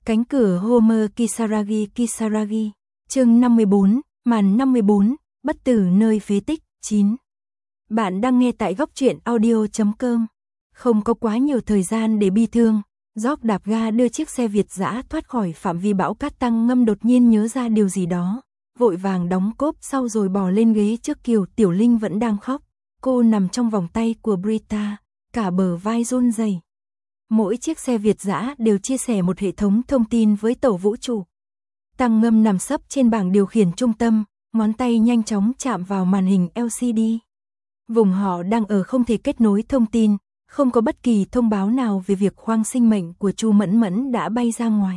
Cánh cửa Homer Kisaragi. Chương 54, màn 54, bất tử nơi phế tích, 9. Bạn đang nghe tại góc truyện audio.com. Không có quá nhiều thời gian để bi thương, George đạp ga đưa chiếc xe Việt dã thoát khỏi phạm vi bão cát. Tăng Ngâm đột nhiên nhớ ra điều gì đó, vội vàng đóng cốp sau rồi bò lên ghế trước. Kiều Tiểu Linh vẫn đang khóc, cô nằm trong vòng tay của Britta, cả bờ vai run rẩy. Mỗi chiếc xe Việt dã đều chia sẻ một hệ thống thông tin với tàu vũ trụ. Tăng Ngâm nằm sấp trên bảng điều khiển trung tâm, ngón tay nhanh chóng chạm vào màn hình LCD. Vùng họ đang ở không thể kết nối thông tin, không có bất kỳ thông báo nào về việc khoang sinh mệnh của Chu Mẫn Mẫn đã bay ra ngoài.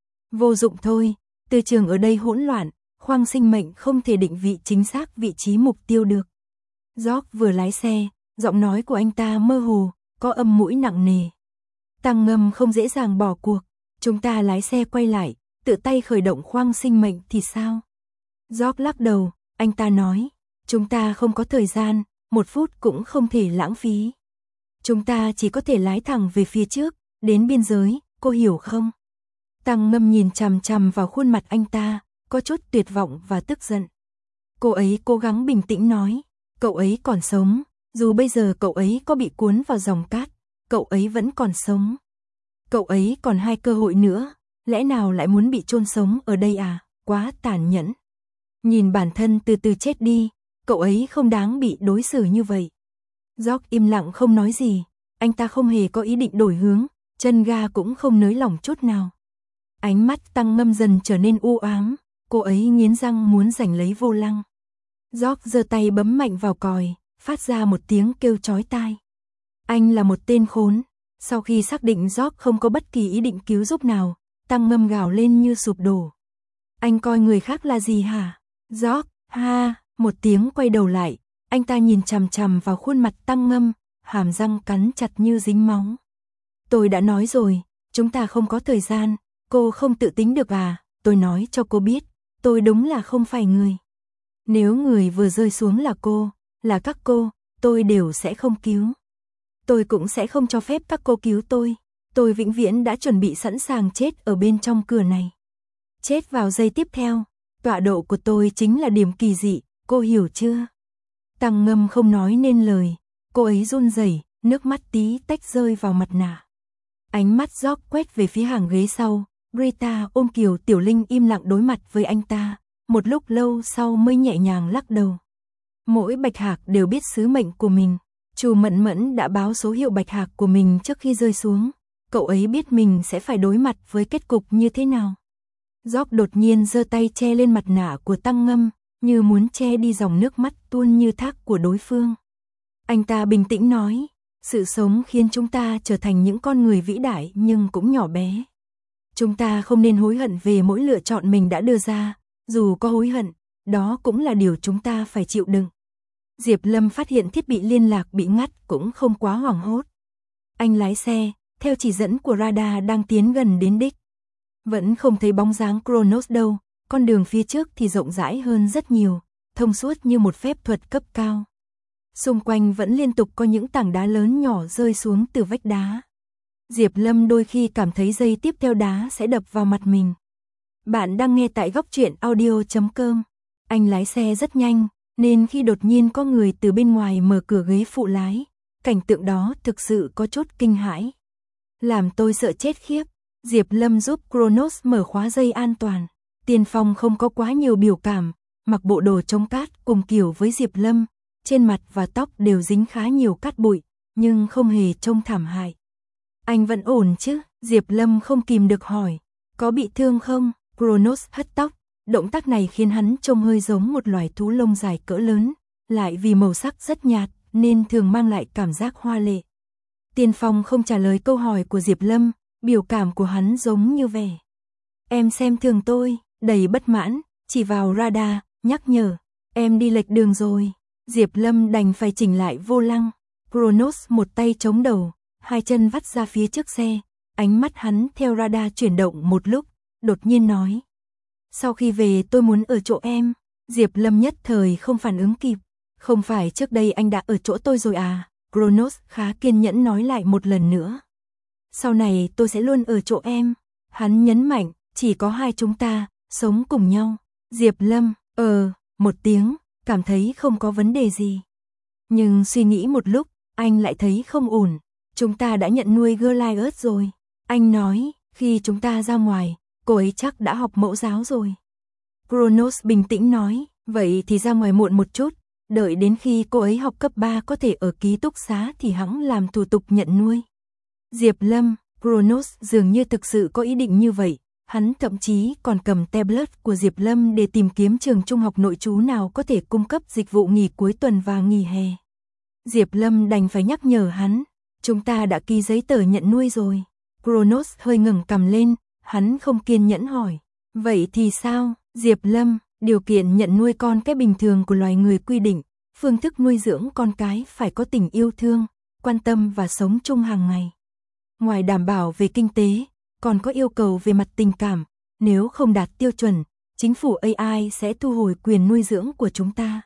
Vô dụng thôi, từ trường ở đây hỗn loạn, khoang sinh mệnh không thể định vị chính xác vị trí mục tiêu được. George vừa lái xe, giọng nói của anh ta mơ hồ, có âm mũi nặng nề. Tăng Ngâm không dễ dàng bỏ cuộc, chúng ta lái xe quay lại, tự tay khởi động khoang sinh mệnh thì sao? George lắc đầu, anh ta nói, chúng ta không có thời gian, 1 phút cũng không thể lãng phí. Chúng ta chỉ có thể lái thẳng về phía trước, đến biên giới, cô hiểu không? Tăng Ngâm nhìn chằm chằm vào khuôn mặt anh ta, có chút tuyệt vọng và tức giận. Cô ấy cố gắng bình tĩnh nói, cậu ấy còn sống, dù bây giờ cậu ấy có bị cuốn vào dòng cát, cậu ấy vẫn còn sống. Cậu ấy còn 2 cơ hội nữa, lẽ nào lại muốn bị chôn sống ở đây à, quá tàn nhẫn. Nhìn bản thân từ từ chết đi, cậu ấy không đáng bị đối xử như vậy. George im lặng không nói gì, anh ta không hề có ý định đổi hướng, chân ga cũng không nới lỏng chút nào. Ánh mắt Tăng Ngâm dần trở nên u ám, cô ấy nghiến răng muốn giành lấy vô lăng. George giơ tay bấm mạnh vào còi, phát ra một tiếng kêu chói tai. Anh là một tên khốn. Sau khi xác định George không có bất kỳ ý định cứu giúp nào, Tăng Ngâm gào lên như sụp đổ. Anh coi người khác là gì hả? George, ha, một tiếng quay đầu lại, anh ta nhìn chằm chằm vào khuôn mặt Tăng Ngâm, hàm răng cắn chặt như dính máu. Tôi đã nói rồi, chúng ta không có thời gian, cô không tự tính được à, tôi nói cho cô biết, tôi đúng là không phải người. Nếu người vừa rơi xuống là cô, là các cô, tôi đều sẽ không cứu. Tôi cũng sẽ không cho phép các cô cứu tôi vĩnh viễn đã chuẩn bị sẵn sàng chết ở bên trong cửa này. Chết vào giây tiếp theo, tọa độ của tôi chính là điểm kỳ dị, cô hiểu chưa? Tăng Ngâm không nói nên lời, cô ấy run rẩy, nước mắt tí tách rơi vào mặt nạ. Ánh mắt George quét về phía hàng ghế sau, Britta ôm Kiều Tiểu Linh im lặng đối mặt với anh ta, một lúc lâu sau mới nhẹ nhàng lắc đầu. Mỗi bạch hạc đều biết sứ mệnh của mình. Chu Mẫn Mẫn đã báo số hiệu bạch hạc của mình trước khi rơi xuống, cậu ấy biết mình sẽ phải đối mặt với kết cục như thế nào. George đột nhiên giơ tay che lên mặt nạ của Tăng Ngâm, như muốn che đi dòng nước mắt tuôn như thác của đối phương. Anh ta bình tĩnh nói, sự sống khiến chúng ta trở thành những con người vĩ đại nhưng cũng nhỏ bé. Chúng ta không nên hối hận về mỗi lựa chọn mình đã đưa ra, dù có hối hận, đó cũng là điều chúng ta phải chịu đựng. Diệp Lâm phát hiện thiết bị liên lạc bị ngắt cũng không quá hoảng hốt. Anh lái xe, theo chỉ dẫn của radar đang tiến gần đến đích. Vẫn không thấy bóng dáng Kronos đâu, con đường phía trước thì rộng rãi hơn rất nhiều, thông suốt như một phép thuật cấp cao. Xung quanh vẫn liên tục có những tảng đá lớn nhỏ rơi xuống từ vách đá. Diệp Lâm đôi khi cảm thấy giây tiếp theo đá sẽ đập vào mặt mình. Bạn đang nghe tại góc truyện audio.com. Anh lái xe rất nhanh, nên khi đột nhiên có người từ bên ngoài mở cửa ghế phụ lái, cảnh tượng đó thực sự có chút kinh hãi. Làm tôi sợ chết khiếp. Diệp Lâm giúp Kronos mở khóa dây an toàn. Tiên Phong không có quá nhiều biểu cảm, mặc bộ đồ chống cát cùng kiểu với Diệp Lâm, trên mặt và tóc đều dính khá nhiều cát bụi, nhưng không hề trông thảm hại. Anh vẫn ổn chứ? Diệp Lâm không kìm được hỏi. Có bị thương không? Kronos hất tóc. Động tác này khiến hắn trông hơi giống một loài thú lông dài cỡ lớn, lại vì màu sắc rất nhạt nên thường mang lại cảm giác hoa lệ. Tiên Phong không trả lời câu hỏi của Diệp Lâm, biểu cảm của hắn giống như vẻ. Em xem thường tôi, đầy bất mãn, chỉ vào radar, nhắc nhở, em đi lệch đường rồi. Diệp Lâm đành phải chỉnh lại vô lăng. Kronos một tay chống đầu, 2 chân vắt ra phía trước xe, ánh mắt hắn theo radar chuyển động một lúc, đột nhiên nói. Sau khi về tôi muốn ở chỗ em. Diệp Lâm nhất thời không phản ứng kịp. Không phải trước đây anh đã ở chỗ tôi rồi à? Kronos khá kiên nhẫn nói lại một lần nữa. Sau này tôi sẽ luôn ở chỗ em. Hắn nhấn mạnh, chỉ có hai chúng ta, sống cùng nhau. Diệp Lâm, một tiếng, cảm thấy không có vấn đề gì. Nhưng suy nghĩ một lúc, anh lại thấy không ổn. Chúng ta đã nhận nuôi Goliath rồi. Anh nói, khi chúng ta ra ngoài, cô ấy chắc đã học mẫu giáo rồi. Kronos bình tĩnh nói, vậy thì ra ngoài muộn một chút, đợi đến khi cô ấy học cấp 3 có thể ở ký túc xá thì hẵng làm thủ tục nhận nuôi. Diệp Lâm, Kronos dường như thực sự có ý định như vậy, hắn thậm chí còn cầm tablet của Diệp Lâm để tìm kiếm trường trung học nội trú nào có thể cung cấp dịch vụ nghỉ cuối tuần và nghỉ hè. Diệp Lâm đành phải nhắc nhở hắn, chúng ta đã ký giấy tờ nhận nuôi rồi. Kronos hơi ngẩng cằm lên, hắn không kiên nhẫn hỏi, vậy thì sao? Diệp Lâm, điều kiện nhận nuôi con cái bình thường của loài người quy định, phương thức nuôi dưỡng con cái phải có tình yêu thương, quan tâm và sống chung hàng ngày. Ngoài đảm bảo về kinh tế, còn có yêu cầu về mặt tình cảm, nếu không đạt tiêu chuẩn, chính phủ AI sẽ thu hồi quyền nuôi dưỡng của chúng ta.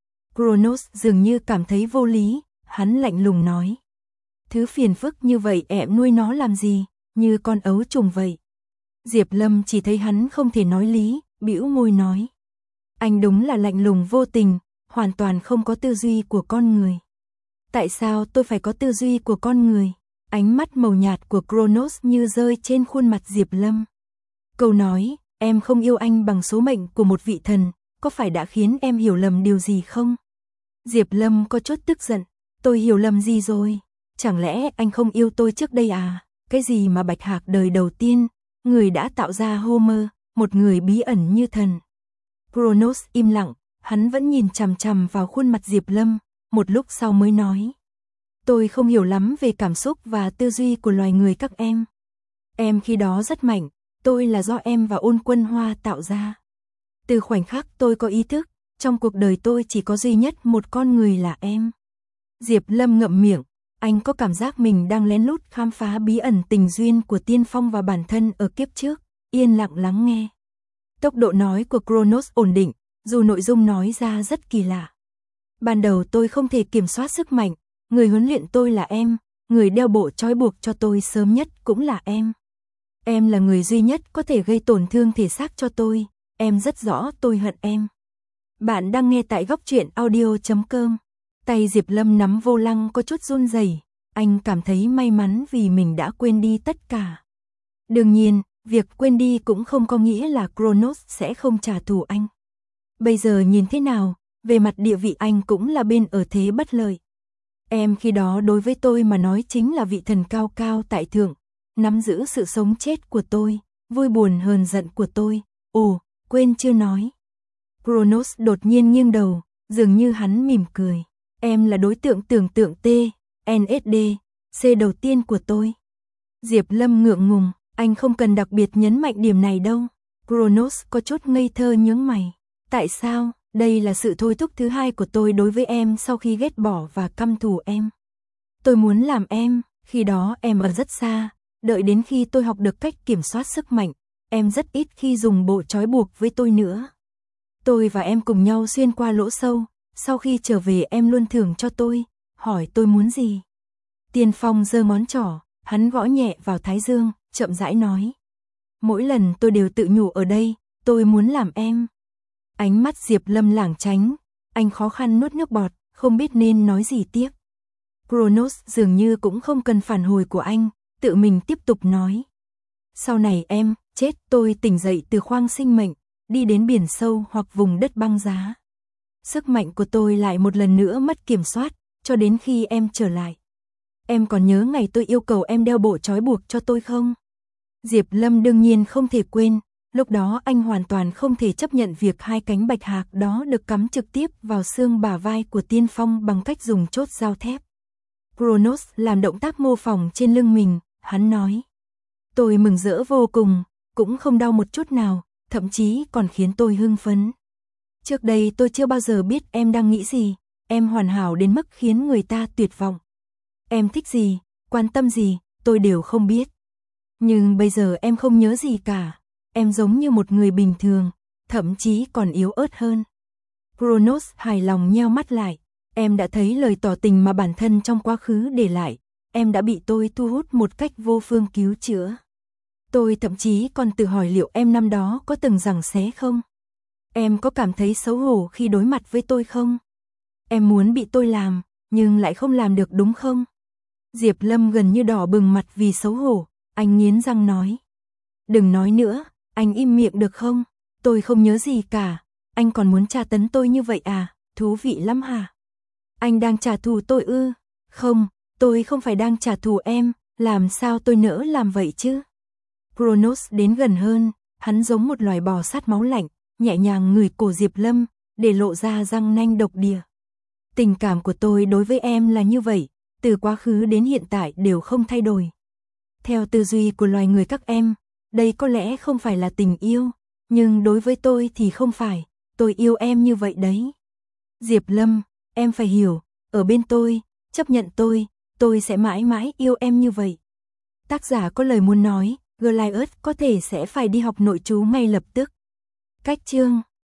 Kronos dường như cảm thấy vô lý, hắn lạnh lùng nói. Thứ phiền phức như vậy em nuôi nó làm gì, như con ấu trùng vậy. Diệp Lâm chỉ thấy hắn không thể nói lý, bĩu môi nói. Anh đúng là lạnh lùng vô tình, hoàn toàn không có tư duy của con người. Tại sao tôi phải có tư duy của con người? Ánh mắt màu nhạt của Kronos như rơi trên khuôn mặt Diệp Lâm. Câu nói, em không yêu anh bằng số mệnh của một vị thần, có phải đã khiến em hiểu lầm điều gì không? Diệp Lâm có chút tức giận, tôi hiểu lầm gì rồi? Chẳng lẽ anh không yêu tôi trước đây à? Cái gì mà Bạch Hạc đời đầu tiên, người đã tạo ra Homer, một người bí ẩn như thần. Kronos im lặng, hắn vẫn nhìn chằm chằm vào khuôn mặt Diệp Lâm, một lúc sau mới nói. Tôi không hiểu lắm về cảm xúc và tư duy của loài người các em. Em khi đó rất mạnh, tôi là do em và Ôn Quân Hoa tạo ra. Từ khoảnh khắc tôi có ý thức, trong cuộc đời tôi chỉ có duy nhất một con người là em. Diệp Lâm ngậm miệng, anh có cảm giác mình đang lén lút khám phá bí ẩn tình duyên của Tiên Phong và bản thân ở kiếp trước, yên lặng lắng nghe. Tốc độ nói của Kronos ổn định, dù nội dung nói ra rất kỳ lạ. Ban đầu tôi không thể kiểm soát sức mạnh, người huấn luyện tôi là em, người đeo bộ trói buộc cho tôi sớm nhất cũng là em. Em là người duy nhất có thể gây tổn thương thể xác cho tôi, em rất rõ tôi hận em. Bạn đang nghe tại góc truyện audio.com. Tay Diệp Lâm nắm vô lăng có chút run rẩy, anh cảm thấy may mắn vì mình đã quên đi tất cả. Đương nhiên, việc quên đi cũng không có nghĩa là Kronos sẽ không trả thù anh. Bây giờ nhìn thế nào, về mặt địa vị anh cũng là bên ở thế bất lợi. Em khi đó đối với tôi mà nói chính là vị thần cao cao tại thượng, nắm giữ sự sống chết của tôi, vui buồn hờn giận của tôi. Ồ, quên chưa nói. Kronos đột nhiên nghiêng đầu, dường như hắn mỉm cười. Em là đối tượng tưởng tượng T, NSD, C đầu tiên của tôi. Diệp Lâm ngượng ngùng, anh không cần đặc biệt nhấn mạnh điểm này đâu. Kronos có chút ngây thơ nhướng mày. Tại sao? Đây là sự thôi thúc thứ hai của tôi đối với em sau khi ghét bỏ và căm thù em. Tôi muốn làm em, khi đó em ở rất xa, đợi đến khi tôi học được cách kiểm soát sức mạnh, em rất ít khi dùng bộ trói buộc với tôi nữa. Tôi và em cùng nhau xuyên qua lỗ sâu, sau khi trở về em luôn thưởng cho tôi, hỏi tôi muốn gì. Tiên Phong giơ ngón trỏ, hắn gõ nhẹ vào thái dương, chậm rãi nói. Mỗi lần tôi đều tự nhủ ở đây, tôi muốn làm em. Ánh mắt Diệp Lâm lảng tránh, anh khó khăn nuốt nước bọt, không biết nên nói gì tiếp. Kronos dường như cũng không cần phản hồi của anh, tự mình tiếp tục nói. Sau này em, chết tôi tỉnh dậy từ khoang sinh mệnh, đi đến biển sâu hoặc vùng đất băng giá. Sức mạnh của tôi lại một lần nữa mất kiểm soát, cho đến khi em trở lại. Em còn nhớ ngày tôi yêu cầu em đeo bộ trói buộc cho tôi không? Diệp Lâm đương nhiên không thể quên, lúc đó anh hoàn toàn không thể chấp nhận việc hai cánh bạch hạc đó được cắm trực tiếp vào xương bả vai của Tiên Phong bằng cách dùng chốt dao thép. Kronos làm động tác mô phỏng trên lưng mình, hắn nói. Tôi mừng rỡ vô cùng, cũng không đau một chút nào, thậm chí còn khiến tôi hưng phấn. Trước đây tôi chưa bao giờ biết em đang nghĩ gì, em hoàn hảo đến mức khiến người ta tuyệt vọng. Em thích gì, quan tâm gì, tôi đều không biết. Nhưng bây giờ em không nhớ gì cả, em giống như một người bình thường, thậm chí còn yếu ớt hơn. Kronos hài lòng nheo mắt lại, em đã thấy lời tỏ tình mà bản thân trong quá khứ để lại, em đã bị tôi thu hút một cách vô phương cứu chữa. Tôi thậm chí còn tự hỏi liệu em năm đó có từng giằng xé không? Em có cảm thấy xấu hổ khi đối mặt với tôi không? Em muốn bị tôi làm, nhưng lại không làm được đúng không? Diệp Lâm gần như đỏ bừng mặt vì xấu hổ, anh nghiến răng nói. Đừng nói nữa, anh im miệng được không? Tôi không nhớ gì cả, anh còn muốn tra tấn tôi như vậy à, thú vị lắm hả? Anh đang trả thù tôi ư? Không, tôi không phải đang trả thù em, làm sao tôi nỡ làm vậy chứ? Kronos đến gần hơn, hắn giống một loài bò sát máu lạnh, nhẹ nhàng ngửi cổ Diệp Lâm, để lộ ra răng nanh độc địa. Tình cảm của tôi đối với em là như vậy, từ quá khứ đến hiện tại đều không thay đổi. Theo tư duy của loài người các em, đây có lẽ không phải là tình yêu, nhưng đối với tôi thì không phải, tôi yêu em như vậy đấy. Diệp Lâm, em phải hiểu, ở bên tôi, chấp nhận tôi sẽ mãi mãi yêu em như vậy. Tác giả có lời muốn nói, Goliath có thể sẽ phải đi học nội trú ngay lập tức. Cách chương